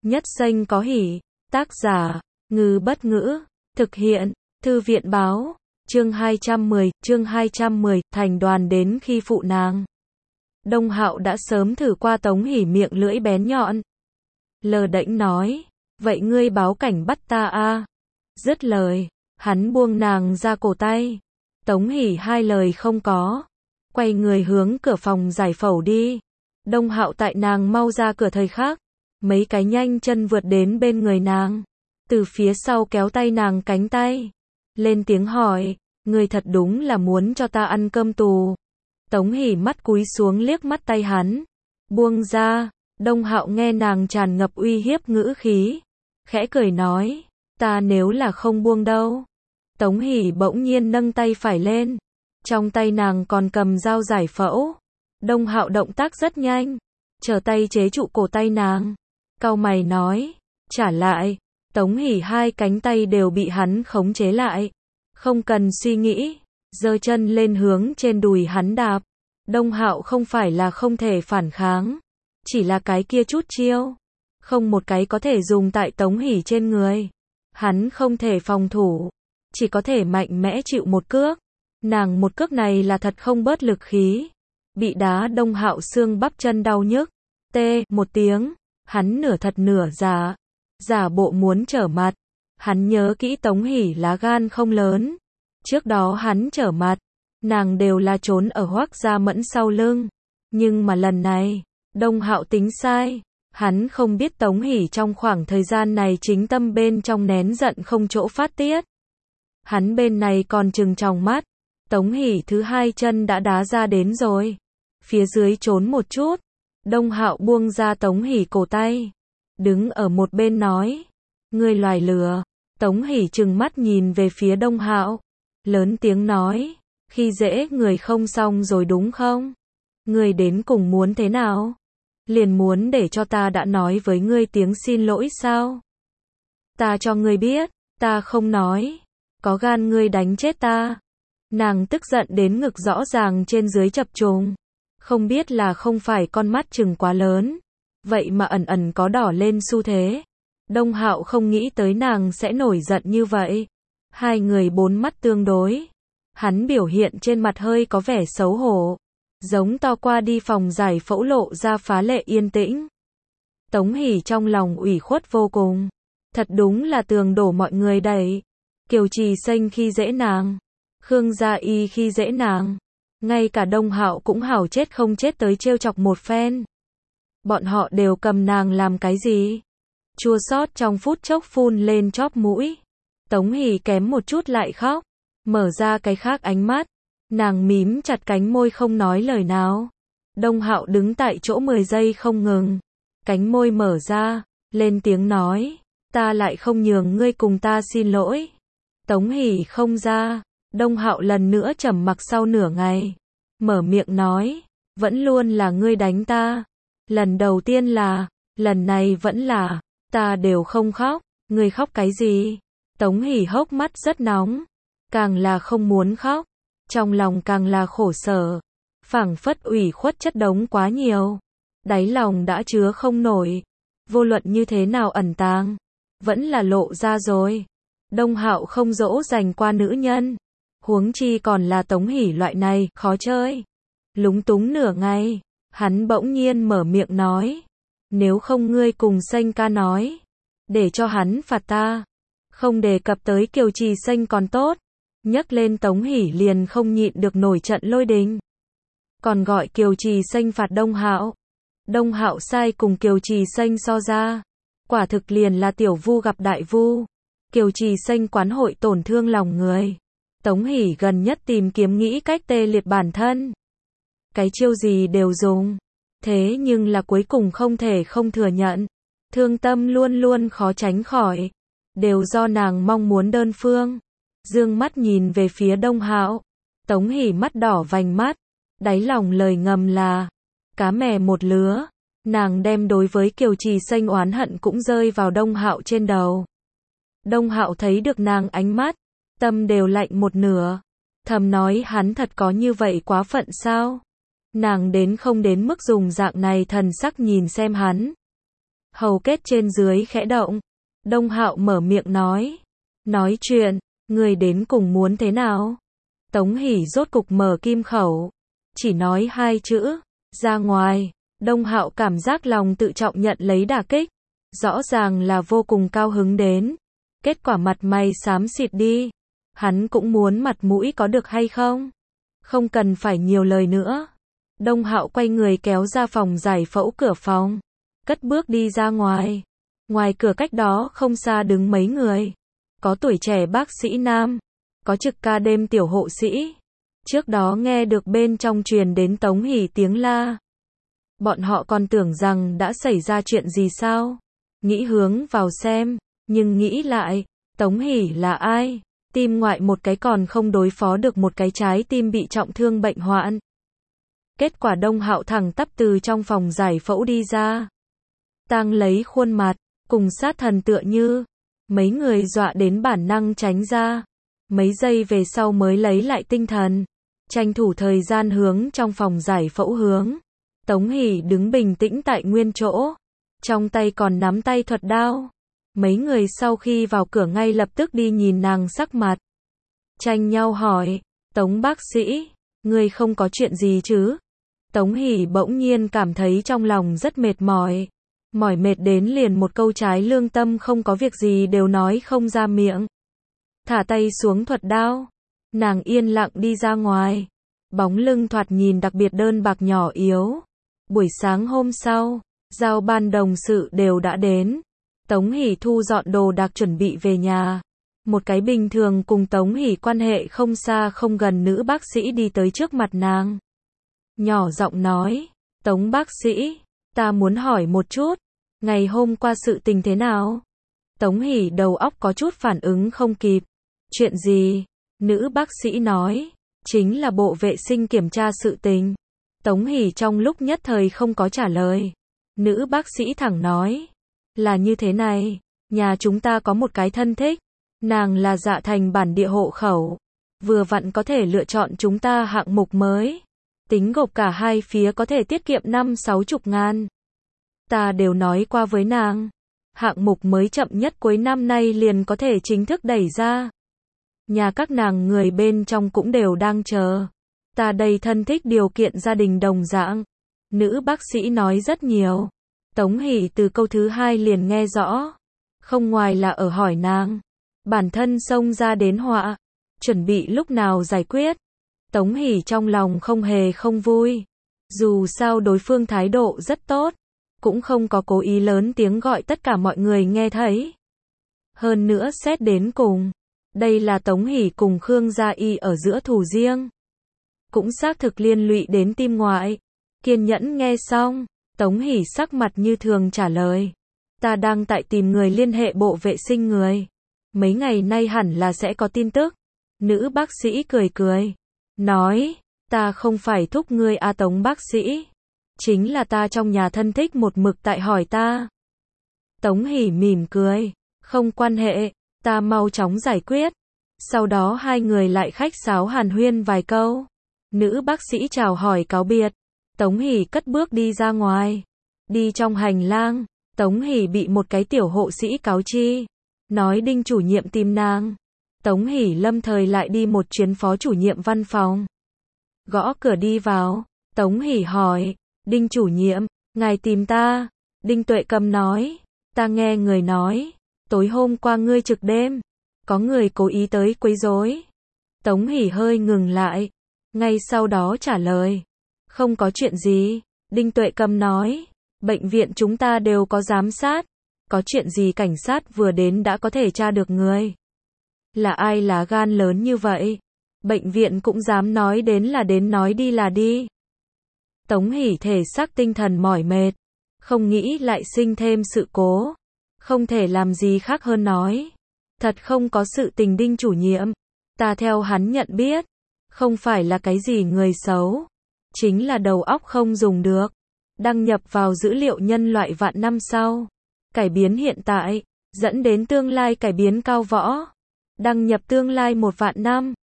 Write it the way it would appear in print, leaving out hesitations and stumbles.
Nhất xanh có hỉ. Tác giả, Ngư Bất Ngữ. Thực hiện, Thư viện báo. Chương 210, thành đoàn đến khi phụ nàng. Đông Hạo đã sớm thử qua Tống Hỷ miệng lưỡi bén nhọn. Lờ đễnh nói, vậy ngươi báo cảnh bắt ta a? Dứt lời, hắn buông nàng ra cổ tay. Tống Hỷ hai lời không có, quay người hướng cửa phòng giải phẫu đi. Đông Hạo tại nàng mau ra cửa thời khắc, mấy cái nhanh chân vượt đến bên người nàng, từ phía sau kéo tay nàng cánh tay, lên tiếng hỏi, ngươi thật đúng là muốn cho ta ăn cơm tù. Tống Hỷ mắt cúi xuống liếc mắt tay hắn, buông ra. Đông Hạo nghe nàng tràn ngập uy hiếp ngữ khí, khẽ cười nói, ta nếu là không buông đâu. Tống Hỷ bỗng nhiên nâng tay phải lên, trong tay nàng còn cầm dao giải phẫu. Đông Hạo động tác rất nhanh, trở tay chế trụ cổ tay nàng, cau mày nói, trả lại. Tống Hỷ hai cánh tay đều bị hắn khống chế lại, không cần suy nghĩ, giơ chân lên hướng trên đùi hắn đạp. Đông Hạo không phải là không thể phản kháng, chỉ là cái kia chút chiêu, không một cái có thể dùng tại Tống Hỷ trên người. Hắn không thể phòng thủ, chỉ có thể mạnh mẽ chịu một cước. Nàng một cước này là thật không bớt lực khí, bị đá Đông Hạo xương bắp chân đau nhức. Tê một tiếng, hắn nửa thật nửa giả bộ muốn trở mặt. Hắn nhớ kỹ Tống Hỷ lá gan không lớn, trước đó hắn trở mặt, nàng đều là trốn ở Hoắc Gia Mẫn sau lưng. Nhưng mà lần này, Đông Hạo tính sai, hắn không biết Tống Hỷ trong khoảng thời gian này chính tâm bên trong nén giận không chỗ phát tiết. Hắn bên này còn trừng tròng mắt, Tống Hỷ thứ hai chân đã đá ra đến rồi, phía dưới trốn một chút. Đông Hạo buông ra Tống Hỷ cổ tay, đứng ở một bên nói, ngươi loài lừa. Tống Hỷ trừng mắt nhìn về phía Đông Hạo, lớn tiếng nói, khi dễ người không xong rồi đúng không? Ngươi đến cùng muốn thế nào? Liền muốn để cho ta đã nói với ngươi tiếng xin lỗi sao? Ta cho ngươi biết, ta không nói, có gan ngươi đánh chết ta. Nàng tức giận đến ngực rõ ràng trên dưới chập trùng, không biết là không phải con mắt trừng quá lớn, vậy mà ẩn ẩn có đỏ lên xu thế. Đông Hạo không nghĩ tới nàng sẽ nổi giận như vậy. Hai người bốn mắt tương đối, hắn biểu hiện trên mặt hơi có vẻ xấu hổ, giống to qua đi phòng giải phẫu lộ ra phá lệ yên tĩnh. Tống Hỷ trong lòng ủy khuất vô cùng, thật đúng là tường đổ mọi người đẩy. Kiều Trì Xanh khi dễ nàng, Khương Gia Y khi dễ nàng, ngay cả Đông Hạo cũng hảo chết không chết tới trêu chọc một phen. Bọn họ đều cầm nàng làm cái gì? Chua xót trong phút chốc phun lên chóp mũi. Tống Hỷ kém một chút lại khóc, mở ra cái khác ánh mắt, nàng mím chặt cánh môi không nói lời nào. Đông Hạo đứng tại chỗ 10 giây không ngừng, cánh môi mở ra, lên tiếng nói, ta lại không nhường ngươi cùng ta xin lỗi. Tống Hỷ không ra. Đông Hạo lần nữa trầm mặc sau nửa ngày, mở miệng nói, vẫn luôn là ngươi đánh ta. Lần đầu tiên là, lần này vẫn là, ta đều không khóc, ngươi khóc cái gì? Tống Hỷ hốc mắt rất nóng, càng là không muốn khóc, trong lòng càng là khổ sở, phảng phất ủy khuất chất đống quá nhiều, đáy lòng đã chứa không nổi, vô luận như thế nào ẩn tàng, vẫn là lộ ra rồi. Đông Hạo không dỗ dành qua nữ nhân, huống chi còn là Tống Hỷ loại này, khó chơi. Lúng túng nửa ngày, hắn bỗng nhiên mở miệng nói, nếu không ngươi cùng Xanh ca nói, để cho hắn phạt ta. Không đề cập tới Kiều Trì Xanh còn tốt, nhắc lên Tống Hỷ liền không nhịn được nổi trận lôi đình. Còn gọi Kiều Trì Xanh phạt Đông Hạo. Đông Hạo sai cùng Kiều Trì Xanh so ra, quả thực liền là tiểu vu gặp đại vu. Kiều Trì Xanh quán hội tổn thương lòng người, Tống Hỷ gần nhất tìm kiếm nghĩ cách tê liệt bản thân. Cái chiêu gì đều dùng, thế nhưng là cuối cùng không thể không thừa nhận, thương tâm luôn luôn khó tránh khỏi, đều do nàng mong muốn đơn phương. Dương mắt nhìn về phía Đông Hạo, Tống Hỷ mắt đỏ vành mắt, đáy lòng lời ngầm là, cá mè một lứa, nàng đem đối với Kiều Trì Xanh oán hận cũng rơi vào Đông Hạo trên đầu. Đông Hạo thấy được nàng ánh mắt, tâm đều lạnh một nửa, thầm nói hắn thật có như vậy quá phận sao? Nàng đến không đến mức dùng dạng này thần sắc nhìn xem hắn. Hầu kết trên dưới khẽ động. Đông Hạo mở miệng nói chuyện, người đến cùng muốn thế nào? Tống Hỷ rốt cục mở kim khẩu, chỉ nói 2 chữ, ra ngoài. Đông Hạo cảm giác lòng tự trọng nhận lấy đả kích, rõ ràng là vô cùng cao hứng đến, kết quả mặt mày xám xịt đi. Hắn cũng muốn mặt mũi có được hay không? Không cần phải nhiều lời nữa. Đông Hạo quay người kéo ra phòng giải phẫu cửa phòng, cất bước đi ra ngoài. Ngoài cửa cách đó không xa đứng mấy người. Có tuổi trẻ bác sĩ nam, có trực ca đêm tiểu hộ sĩ. Trước đó nghe được bên trong truyền đến Tống Hỷ tiếng la. Bọn họ còn tưởng rằng đã xảy ra chuyện gì sao? Nghĩ hướng vào xem, nhưng nghĩ lại, Tống Hỷ là ai? Tim ngoại một cái còn không đối phó được một cái trái tim bị trọng thương bệnh hoạn. Kết quả Đông Hạo thẳng tắp từ trong phòng giải phẫu đi ra. Tang lấy khuôn mặt, cùng sát thần tựa như. Mấy người dọa đến bản năng tránh ra. Mấy giây về sau mới lấy lại tinh thần. Tranh thủ thời gian hướng trong phòng giải phẫu hướng. Tống Hỷ đứng bình tĩnh tại nguyên chỗ. Trong tay còn nắm tay thuật đao. Mấy người sau khi vào cửa ngay lập tức đi nhìn nàng sắc mặt. Tranh nhau hỏi, Tống bác sĩ, ngươi không có chuyện gì chứ? Tống Hỷ bỗng nhiên cảm thấy trong lòng rất mệt mỏi. Mỏi mệt đến liền một câu trái lương tâm không có việc gì đều nói không ra miệng. Thả tay xuống thuật đao. Nàng yên lặng đi ra ngoài. Bóng lưng thoạt nhìn đặc biệt đơn bạc nhỏ yếu. Buổi sáng hôm sau, giao ban đồng sự đều đã đến. Tống Hỷ thu dọn đồ đạc chuẩn bị về nhà. Một cái bình thường cùng Tống Hỷ quan hệ không xa không gần nữ bác sĩ đi tới trước mặt nàng. Nhỏ giọng nói, Tống bác sĩ, ta muốn hỏi một chút, ngày hôm qua sự tình thế nào? Tống Hỷ đầu óc có chút phản ứng không kịp. Chuyện gì? Nữ bác sĩ nói, chính là bộ vệ sinh kiểm tra sự tình. Tống Hỷ trong lúc nhất thời không có trả lời. Nữ bác sĩ thẳng nói, là như thế này, nhà chúng ta có một cái thân thích, nàng là Dạ Thành bản địa hộ khẩu, vừa vặn có thể lựa chọn chúng ta hạng mục mới, tính gộp cả hai phía có thể tiết kiệm 50-60 ngàn. Ta đều nói qua với nàng, hạng mục mới chậm nhất cuối năm nay liền có thể chính thức đẩy ra. Nhà các nàng người bên trong cũng đều đang chờ. Ta đây thân thích điều kiện gia đình đồng dạng. Nữ bác sĩ nói rất nhiều. Tống Hỷ từ câu thứ 2 liền nghe rõ. Không ngoài là ở hỏi nàng. Bản thân xông ra đến họa. Chuẩn bị lúc nào giải quyết. Tống Hỷ trong lòng không hề không vui. Dù sao đối phương thái độ rất tốt. Cũng không có cố ý lớn tiếng gọi tất cả mọi người nghe thấy. Hơn nữa xét đến cùng. Đây là Tống Hỷ cùng Khương Gia Y ở giữa thù riêng. Cũng xác thực liên lụy đến tim ngoại. Kiên nhẫn nghe xong, Tống Hỷ sắc mặt như thường trả lời. Ta đang tại tìm người liên hệ bộ vệ sinh người. Mấy ngày nay hẳn là sẽ có tin tức. Nữ bác sĩ cười cười. Nói, ta không phải thúc ngươi a Tống bác sĩ. Chính là ta trong nhà thân thích một mực tại hỏi ta. Tống Hỷ mỉm cười. Không quan hệ, ta mau chóng giải quyết. Sau đó hai người lại khách sáo hàn huyên vài câu. Nữ bác sĩ chào hỏi cáo biệt. Tống Hỷ cất bước đi ra ngoài. Đi trong hành lang, Tống Hỷ bị một cái tiểu hộ sĩ cáo chi. Nói Đinh chủ nhiệm tìm nàng. Tống Hỷ lâm thời lại đi một chuyến phó chủ nhiệm văn phòng. Gõ cửa đi vào. Tống Hỷ hỏi, Đinh chủ nhiệm, ngài tìm ta. Đinh Tuệ Cầm nói, ta nghe người nói, tối hôm qua ngươi trực đêm. Có người cố ý tới quấy rối. Tống Hỷ hơi ngừng lại. Ngay sau đó trả lời. Không có chuyện gì. Đinh Tuệ Cầm nói. Bệnh viện chúng ta đều có giám sát. Có chuyện gì cảnh sát vừa đến đã có thể tra được người. Là ai lá gan lớn như vậy? Bệnh viện cũng dám nói đến là đến nói đi là đi. Tống Hỷ thể xác tinh thần mỏi mệt. Không nghĩ lại sinh thêm sự cố. Không thể làm gì khác hơn nói. Thật không có sự tình Đinh chủ nhiệm. Ta theo hắn nhận biết. Không phải là cái gì người xấu. Chính là đầu óc không dùng được. Đăng nhập vào dữ liệu nhân loại vạn năm sau. Cải biến hiện tại. Dẫn đến tương lai cải biến cao võ. Đăng nhập tương lai 1 vạn năm.